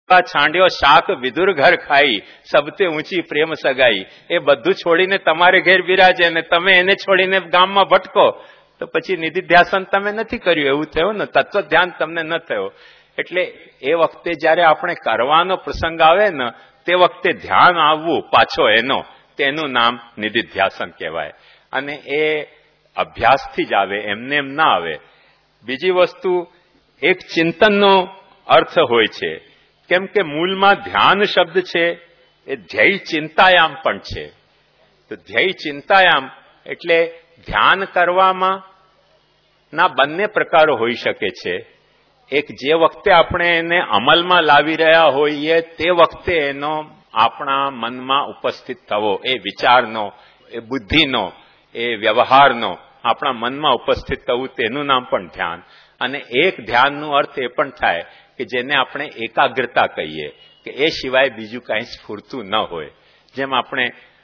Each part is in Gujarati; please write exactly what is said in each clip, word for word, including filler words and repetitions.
છાંડ્યો શાક વિદુર ઘર ખાઈ, સબતે ઊંચી પ્રેમ સગાઈ. એ બધું છોડીને તમારે ઘેર બિરાજે અને તમે એને છોડીને ગામમાં ભટકો, તો પછી નિધિધ્યાસન તમે નથી કર્યું એવું થયું ને, તત્વ ધ્યાન તમને ન થયો. એટલે એ વખતે જયારે આપણે કરવાનો પ્રસંગ આવે ને તે વખતે ધ્યાન આવવું પાછો એનો, તેનું નામ નિધિધ્યાસન કહેવાય. અને એ અભ્યાસથી જ આવે, એમને એમ ના આવે. બીજી વસ્તુ, એક ચિંતનનો અર્થ હોય છે, કેમ કે મૂળમાં ધ્યાન શબ્દ છે એ ધ્યેય ચિંતાયામ પણ છે. તો ધ્યેય ચિંતાયામ એટલે ધ્યાન કરવામાં ના બંને પ્રકારો હોઈ શકે છે. એક જે વખતે આપણે એને અમલમાં લાવી રહ્યા હોઈએ તે વખતે એનો આપણા મનમાં ઉપસ્થિત થવો, એ વિચારનો, એ બુદ્ધિનો, એ વ્યવહારનો આપણા મનમાં ઉપસ્થિત થવું, તેનું નામ પણ ધ્યાન. અને એક ધ્યાનનો અર્થ એ પણ થાય કે જેને આપણે એકાગ્રતા કહીએ, કે એ સિવાય બીજું કાંઈ સ્ફૂરતું ન હોય. જેમ આપણે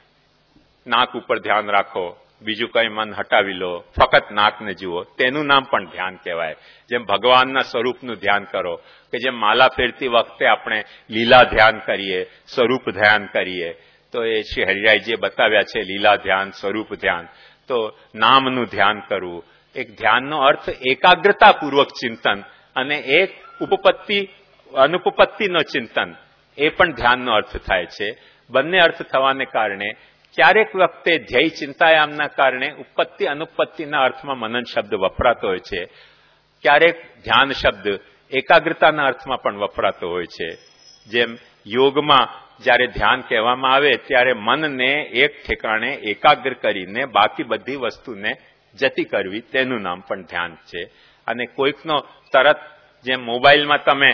નાક ઉપર ધ્યાન રાખો, બીજું કંઈ મન હટાવી લો, ફક્ત નાકને જુઓ, તેનું નામ પણ ધ્યાન કહેવાય. જેમ ભગવાનના સ્વરૂપનું ધ્યાન કરો, કે જેમ માલા ફેરતી વખતે આપણે લીલા ધ્યાન કરીએ, સ્વરૂપ ધ્યાન કરીએ, તો એ શ્રી હરિરાયજીએ બતાવ્યા છે લીલા ધ્યાન, સ્વરૂપ ધ્યાન. તો નામનું ધ્યાન કરવું, એક ધ્યાનનો અર્થ એકાગ્રતાપૂર્વક ચિંતન, અને એક ઉપપત્તિ અનુપપત્તિનો ચિંતન, એ પણ ધ્યાનનો અર્થ થાય છે. બંને અર્થ થવાને કારણે ક્યારેક વખતે ધ્યેય ચિંતાયામના કારણે ઉપપત્તિ અનુપત્તિના અર્થમાં મનન શબ્દ વપરાતો હોય છે. ક્યારેક ધ્યાન શબ્દ એકાગ્રતાના અર્થમાં પણ વપરાતો હોય છે. જેમ યોગમાં જ્યારે ધ્યાન કહેવામાં આવે ત્યારે મનને એક ઠેકાણે એકાગ્ર કરીને બાકી બધી વસ્તુને જતી કરવી, તેનું નામ પણ ધ્યાન છે. અને કોઈકનો તરત, જેમ મોબાઈલમાં તમે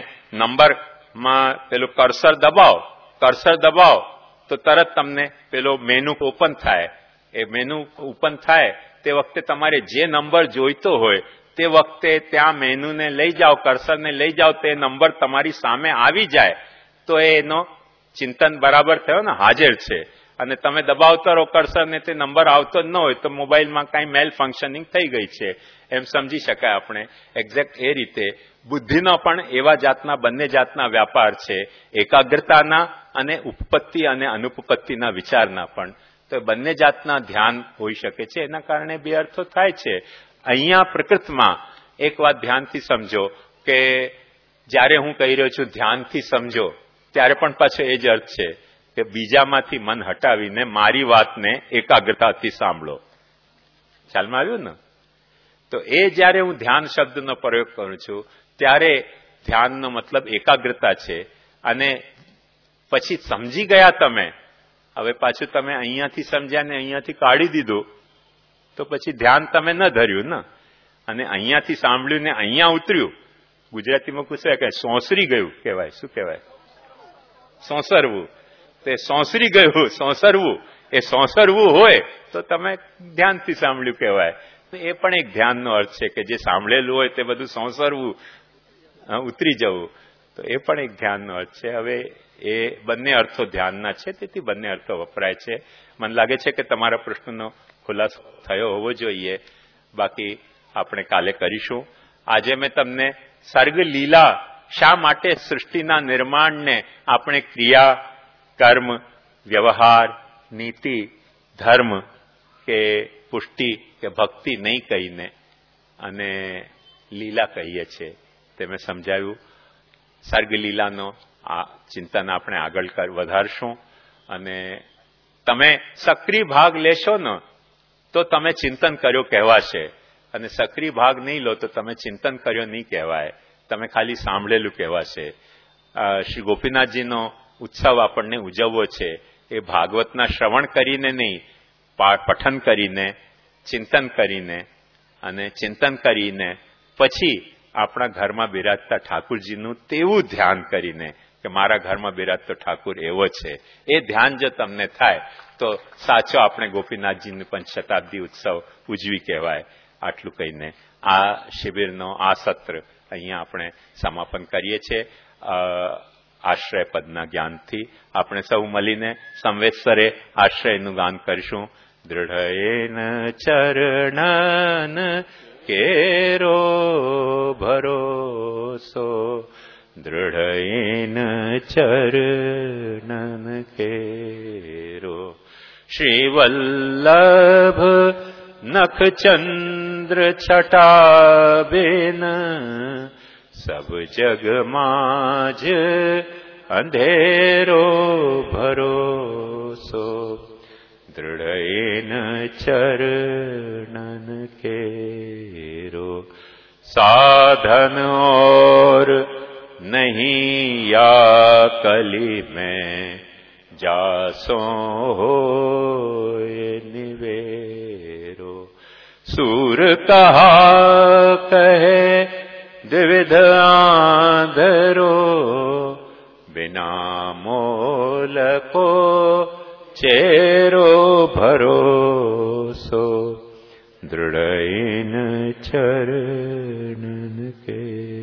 નંબરમાં પેલું કર્સર દબાવો, કર્સર દબાવો તો તરત તમને પેલો મેનુ ઓપન થાય. એ મેનુ ઓપન થાય તે વખતે તમારે જે નંબર જોઈતો હોય તે વખતે ત્યાં મેનુને લઈ જાઓ, કર્સરને લઈ જાઓ, તે નંબર તમારી સામે આવી જાય તો એનો ચિંતન બરાબર થયો ને, હાજર છે. અને તમે દબાવતા રહો કર્સરને, તે નંબર આવતો જ ન હોય તો મોબાઈલમાં કાંઈ મેલ ફંક્શનિંગ થઈ ગઈ છે એમ સમજી શકાય આપણે. એક્ઝેક્ટ એ રીતે બુદ્ધિનો પણ એવા જાતના બંને જાતના વ્યાપાર છે, એકાગ્રતાના અને ઉપપત્તિ અને અનુપપત્તિના વિચારના પણ. તો બંને જાતના ધ્યાન હોઈ શકે છે. એના કારણે બે અર્થો થાય છે. અહીંયા પ્રકૃતમાં એક વાત ધ્યાનથી સમજો, કે જ્યારે હું કહી રહ્યો છું ધ્યાનથી સમજો, ત્યારે પણ પાછો એ જ અર્થ છે કે બીજામાંથી મન હટાવીને મારી વાતને એકાગ્રતાથી સાંભળો. ખ્યાલમાં આવ્યું ને? તો એ જ્યારે હું ધ્યાન શબ્દનો પ્રયોગ કરું છું ત્યારે ધ્યાનનો મતલબ એકાગ્રતા છે. અને પછી સમજી ગયા તમે, હવે પાછું તમે અહીંયાથી સમજ્યા ને અહીંયાથી કાઢી દીધું તો પછી ધ્યાન તમે ન ધર્યું ને. અને અહીંયાથી સાંભળ્યું ને અહીંયા ઉતર્યું, ગુજરાતીમાં પૂછાય કે સોંસરી ગયું કહેવાય. શું કહેવાય? સોંસરવું. તે સોંસરી ગયું, સોંસરવું, એ સોંસરવું હોય તો તમે ધ્યાનથી સાંભળ્યું કહેવાય. એ પણ એક ધ્યાનનો અર્થ છે કે જે સાંભળેલું હોય તે બધું સોંસરવું, ઉતરી જવું, તો એ પણ એક ધ્યાનનો અર્થ છે. હવે એ બંને અર્થો ધ્યાનના છે, તેથી બંને અર્થો વપરાય છે. મને લાગે છે કે તમારા પ્રશ્નનો ખુલાસો થયો હોવો જોઈએ. બાકી આપણે કાલે કરીશું. આજે મેં તમને સર્ગ લીલા, શા માટે સૃષ્ટિના નિર્માણને આપણે ક્રિયા, કર્મ, વ્યવહાર, નીતિ, ધર્મ કે પુષ્ટિ કે ભક્તિ નહીં કહીને અને લીલા કહીએ છીએ તે મેં સમજાવ્યું. સર્ગ લીલાનો આ ચિંતન આપણે આગળ વધારશું. અને તમે સક્રિય ભાગ લેશો ને તો તમે ચિંતન કર્યો કહેવાશે, અને સક્રિય ભાગ નહીં લો તો તમે ચિંતન કર્યો નહીં કહેવાય, તમે ખાલી સાંભળેલું કહેવાશે. શ્રી ગોપીનાથજીનો ઉત્સવ આપણને ઉજવવો છે એ ભાગવતના શ્રવણ કરીને નહીં, પઠન કરીને, ચિંતન કરીને, અને ચિંતન કરીને પછી આપણા ઘરમાં બિરાજતા ઠાકુરજીનું તેવું ધ્યાન કરીને કે મારા ઘરમાં બિરાજતો ઠાકુર એવો છે, એ ધ્યાન જો તમને થાય તો સાચો આપણે ગોપીનાથજીનું પણ શતાબ્દી ઉત્સવ ઉજવી કહેવાય. આટલું કહીને આ શિબિરનો આ સત્ર અહીંયા આપણે સમાપન કરીએ છીએ. આશ્રય પદના જ્ઞાનથી આપણે સૌ મળીને સંવેત્સરે આશ્રયનું ગાન કરીશું. દૃઢયેન ચરણન કેરો ભરોસો, दृढ़येन चरणन केरो। श्रीवल्लभ नख चंद्र छटाबेन सब जग माज अंधेरो भरोसो। दृढ़येन चरणन केरो। साधन और नहीं या कली में जासो हो निवेरो। सूर कहा कहे द्विविध आंधरो बिना मोल को चेरो भरोसो। दृढ़येन चरणन के